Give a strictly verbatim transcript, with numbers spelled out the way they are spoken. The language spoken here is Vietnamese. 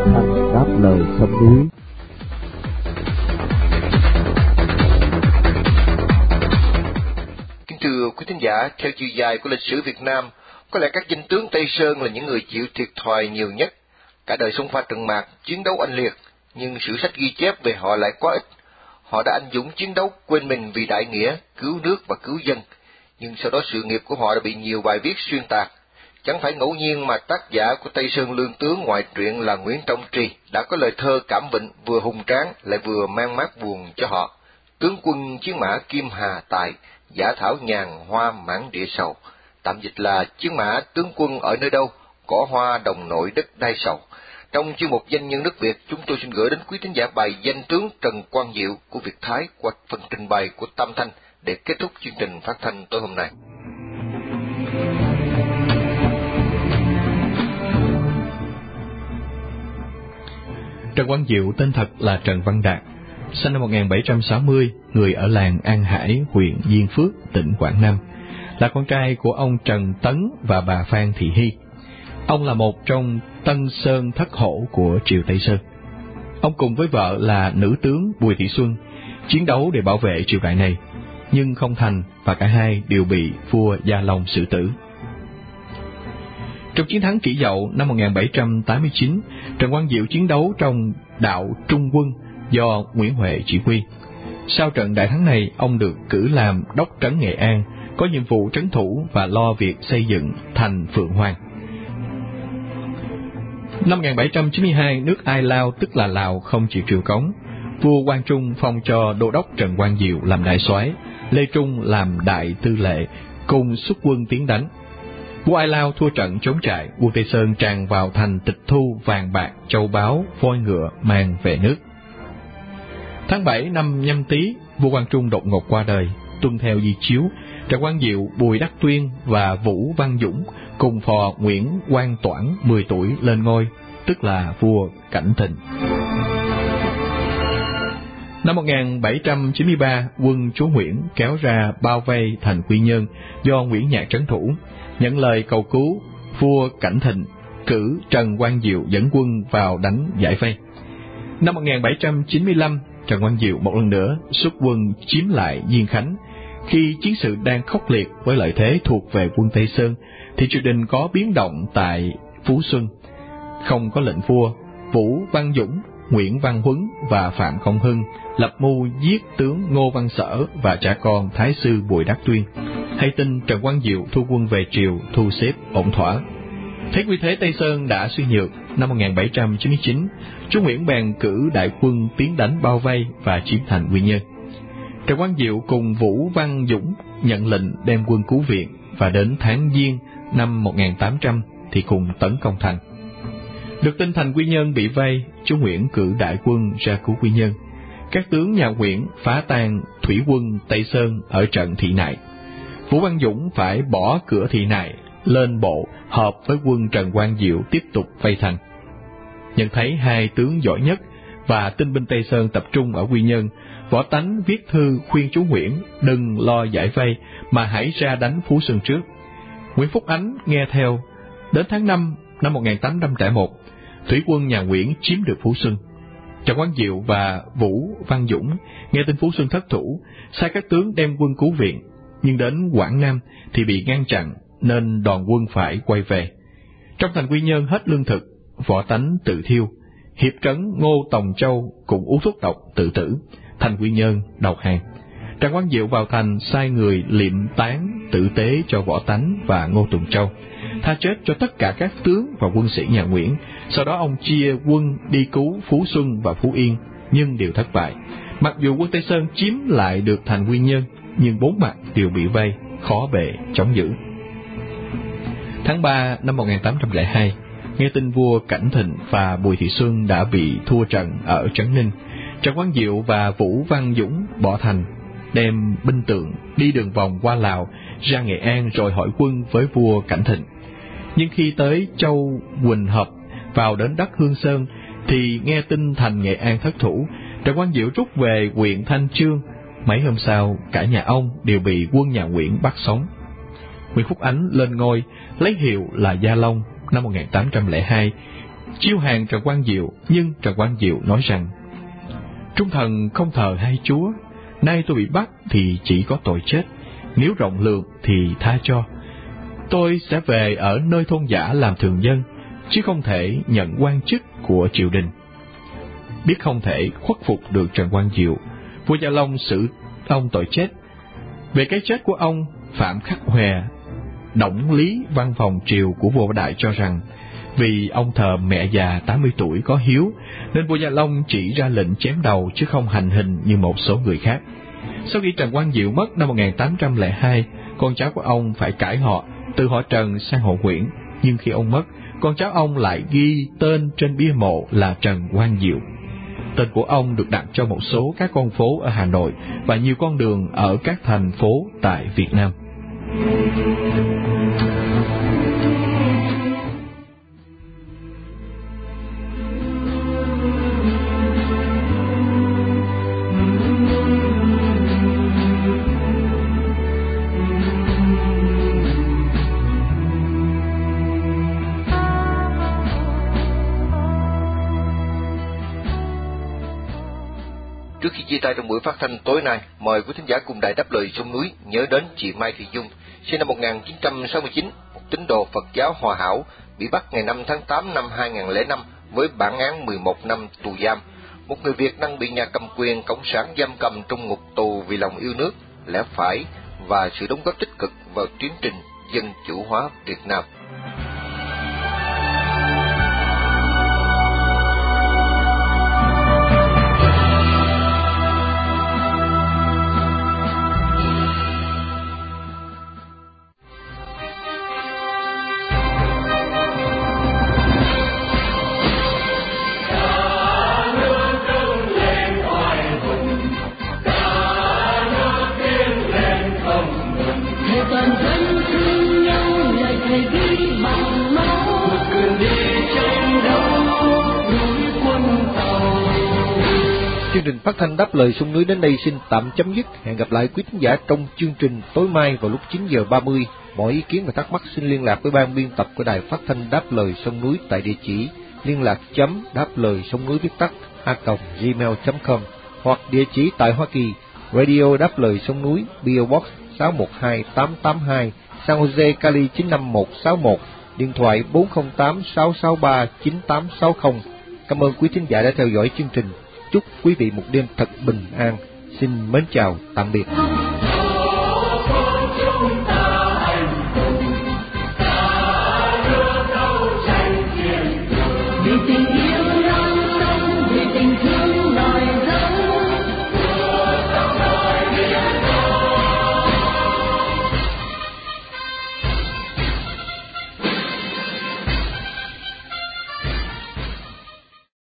Thanh đáp lời sông núi. Kính thưa quý thính giả, theo chiều dài của lịch sử Việt Nam, có lẽ các danh tướng Tây Sơn là những người chịu thiệt thòi nhiều nhất. Cả đời xông pha trận mạc, chiến đấu oanh liệt, nhưng sử sách ghi chép về họ lại quá ít. Họ đã anh dũng chiến đấu, quên mình vì đại nghĩa, cứu nước và cứu dân. Nhưng sau đó sự nghiệp của họ đã bị nhiều bài viết xuyên tạc. Chẳng phải ngẫu nhiên mà tác giả của Tây Sơn Lương Tướng ngoại truyện là Nguyễn Trọng Trì đã có lời thơ cảm vịnh vừa hùng tráng lại vừa mang mát buồn cho họ. Tướng quân chiến mã Kim Hà Tài, giả thảo nhàn hoa mãn địa sầu. Tạm dịch là chiến mã tướng quân ở nơi đâu, cỏ hoa đồng nội đất đai sầu. Trong chuyên mục Danh nhân nước Việt, chúng tôi xin gửi đến quý thính giả bài Danh tướng Trần Quang Diệu của Việt Thái qua phần trình bày của Tam Thanh để kết thúc chương trình phát thanh tối hôm nay. Trần Quang Diệu tên thật là Trần Văn Đạt, sinh năm một nghìn bảy trăm sáu mươi, người ở làng An Hải, huyện Diên Phước, tỉnh Quảng Nam, là con trai của ông Trần Tấn và bà Phan Thị Hy. Ông là một trong Tân Sơn thất hổ của triều Tây Sơn. Ông cùng với vợ là nữ tướng Bùi Thị Xuân chiến đấu để bảo vệ triều đại này, nhưng không thành và cả hai đều bị vua Gia Long xử tử. Trong chiến thắng Kỷ Dậu năm một nghìn bảy trăm tám mươi chín, Trần Quang Diệu chiến đấu trong đạo Trung Quân do Nguyễn Huệ chỉ huy. Sau trận đại thắng này, ông được cử làm đốc trấn Nghệ An, có nhiệm vụ trấn thủ và lo việc xây dựng thành Phượng Hoàng. Năm một nghìn bảy trăm chín mươi hai, nước Ai Lao tức là Lào không chịu triều cống. Vua Quang Trung phong cho đô đốc Trần Quang Diệu làm đại soái, Lê Trung làm đại tư lệ, cùng xuất quân tiến đánh. Vua Ai Lao thua trận trốn trại, quân Tây Sơn tràn vào thành tịch thu vàng bạc, châu báu, voi ngựa mang về nước. Tháng bảy năm Nhâm Tý, vua Quang Trung đột ngột qua đời. Tuân theo di chiếu, Trần Quang Diệu, Bùi Đắc Tuyên và Vũ Văn Dũng cùng phò Nguyễn Quang Toản mười tuổi lên ngôi, tức là vua Cảnh Thịnh. Năm một nghìn bảy trăm chín mươi ba, quân Chúa Nguyễn kéo ra bao vây thành Quy Nhơn do Nguyễn Nhạc trấn thủ. Nhận lời cầu cứu, vua Cảnh Thịnh cử Trần Quang Diệu dẫn quân vào đánh giải vây. Năm một nghìn bảy trăm chín mươi lăm, Trần Quang Diệu một lần nữa xuất quân chiếm lại Diên Khánh. Khi chiến sự đang khốc liệt với lợi thế thuộc về quân Tây Sơn, thì triều đình có biến động tại Phú Xuân. Không có lệnh vua, Vũ Văn Dũng, Nguyễn Văn Huấn và Phạm Công Hưng lập mưu giết tướng Ngô Văn Sở và cha con Thái sư Bùi Đắc Tuyên. Hay tin Trần Quang Diệu thu quân về triều, thu xếp ổn thỏa. Thấy quy thế Tây Sơn đã suy nhược, năm một nghìn bảy trăm chín mươi chín, Chúa Nguyễn bèn cử đại quân tiến đánh bao vây và chiếm thành Quy Nhơn. Trần Quang Diệu cùng Vũ Văn Dũng nhận lệnh đem quân cứu viện, và đến tháng Giêng năm một nghìn tám trăm thì cùng tấn công thành. Được tin thành Quy Nhơn bị vây, Chúa Nguyễn cử đại quân ra cứu Quy Nhơn. Các tướng nhà Nguyễn phá tan thủy quân Tây Sơn ở trận Thị Nại. Vũ Văn Dũng phải bỏ cửa Thị Nại, lên bộ hợp với quân Trần Quang Diệu tiếp tục vây thành. Nhận thấy hai tướng giỏi nhất và tinh binh Tây Sơn tập trung ở Quy Nhơn, Võ Tánh viết thư khuyên Chúa Nguyễn đừng lo giải vây mà hãy ra đánh Phú Xuân trước. Nguyễn Phúc Ánh nghe theo. Đến tháng năm năm một nghìn tám trăm lẻ một, thủy quân nhà Nguyễn chiếm được Phú Xuân. Trần Quang Diệu và Vũ Văn Dũng nghe tin Phú Xuân thất thủ, sai các tướng đem quân cứu viện, nhưng đến Quảng Nam thì bị ngăn chặn nên đoàn quân phải quay về. Trong thành Quy Nhơn hết lương thực, Võ Tánh tự thiêu. Hiệp trấn Ngô Tòng Châu cũng uống thuốc độc tự tử. Thành Quy Nhơn đầu hàng. Trần Quang Diệu vào thành sai người liệm tán tử tế cho Võ Tánh và Ngô Tùng Châu, tha chết cho tất cả các tướng và quân sĩ nhà Nguyễn. Sau đó ông chia quân đi cứu Phú Xuân và Phú Yên, nhưng đều thất bại. Mặc dù quân Tây Sơn chiếm lại được thành Quy Nhơn, nhưng bốn mặt đều bị vây, khó bề chống giữ. Tháng ba năm một nghìn tám trăm lẻ hai, nghe tin vua Cảnh Thịnh và Bùi Thị Xuân đã bị thua trận ở Trấn Ninh, Trần Quang Diệu và Vũ Văn Dũng bỏ thành, đem binh tượng đi đường vòng qua Lào, ra Nghệ An rồi hỏi quân với vua Cảnh Thịnh. Nhưng khi tới Châu Quỳnh Hợp, vào đến đất Hương Sơn, thì nghe tin thành Nghệ An thất thủ, Trần Quang Diệu rút về huyện Thanh Chương. Mấy hôm sau, cả nhà ông đều bị quân nhà Nguyễn bắt sống. Nguyễn Phúc Ánh lên ngôi, lấy hiệu là Gia Long năm một nghìn tám trăm lẻ hai, chiêu hàng Trần Quang Diệu, nhưng Trần Quang Diệu nói rằng: Trung thần không thờ hai chúa, nay tôi bị bắt thì chỉ có tội chết, nếu rộng lượng thì tha cho. Tôi sẽ về ở nơi thôn dã làm thường dân, chứ không thể nhận quan chức của triều đình. Biết không thể khuất phục được Trần Quang Diệu, vua Gia Long xử ông tội chết. Về cái chết của ông, Phạm Khắc Hòe, Đổng Lý văn phòng triều của vua Đại cho rằng vì ông thờ mẹ già tám mươi tuổi có hiếu, nên vua Gia Long chỉ ra lệnh chém đầu chứ không hành hình như một số người khác. Sau khi Trần Quang Diệu mất năm một nghìn tám trăm lẻ hai, con cháu của ông phải cải họ từ họ Trần sang họ Nguyễn, nhưng khi ông mất, con cháu ông lại ghi tên trên bia mộ là Trần Quang Diệu. Tên của ông được đặt cho một số các con phố ở Hà Nội và nhiều con đường ở các thành phố tại Việt Nam. Trước khi chia tay trong buổi phát thanh tối nay, mời quý thính giả cùng Đài Đáp Lời Sông Núi nhớ đến chị Mai Thị Dung, sinh năm một nghìn chín trăm sáu mươi chín, một tín đồ Phật giáo Hòa Hảo, bị bắt ngày năm tháng tám năm hai nghìn không trăm lẻ năm với bản án mười một năm tù giam. Một người Việt đang bị nhà cầm quyền cộng sản giam cầm trong ngục tù vì lòng yêu nước, lẽ phải và sự đóng góp tích cực vào tiến trình dân chủ hóa Việt Nam. Chương trình phát thanh Đáp Lời Sông Núi đến đây xin tạm chấm dứt. Hẹn gặp lại quý khán giả trong chương trình tối mai vào lúc chín giờ ba mươi. Mọi ý kiến và thắc mắc xin liên lạc với ban biên tập của Đài Phát thanh Đáp Lời Sông Núi tại địa chỉ liên lạc chấm đáp lời sông núi viết tắt a còng gmail chấm com hoặc địa chỉ tại Hoa Kỳ, Radio Đáp Lời Sông Núi, pê ô Box sáu một hai tám tám hai, San Jose, Cali chín năm một sáu một, điện thoại bốn không tám sáu sáu ba chín tám sáu không. Cảm ơn quý thính giả đã theo dõi chương trình. Chúc quý vị một đêm thật bình an. Xin mến chào, tạm biệt.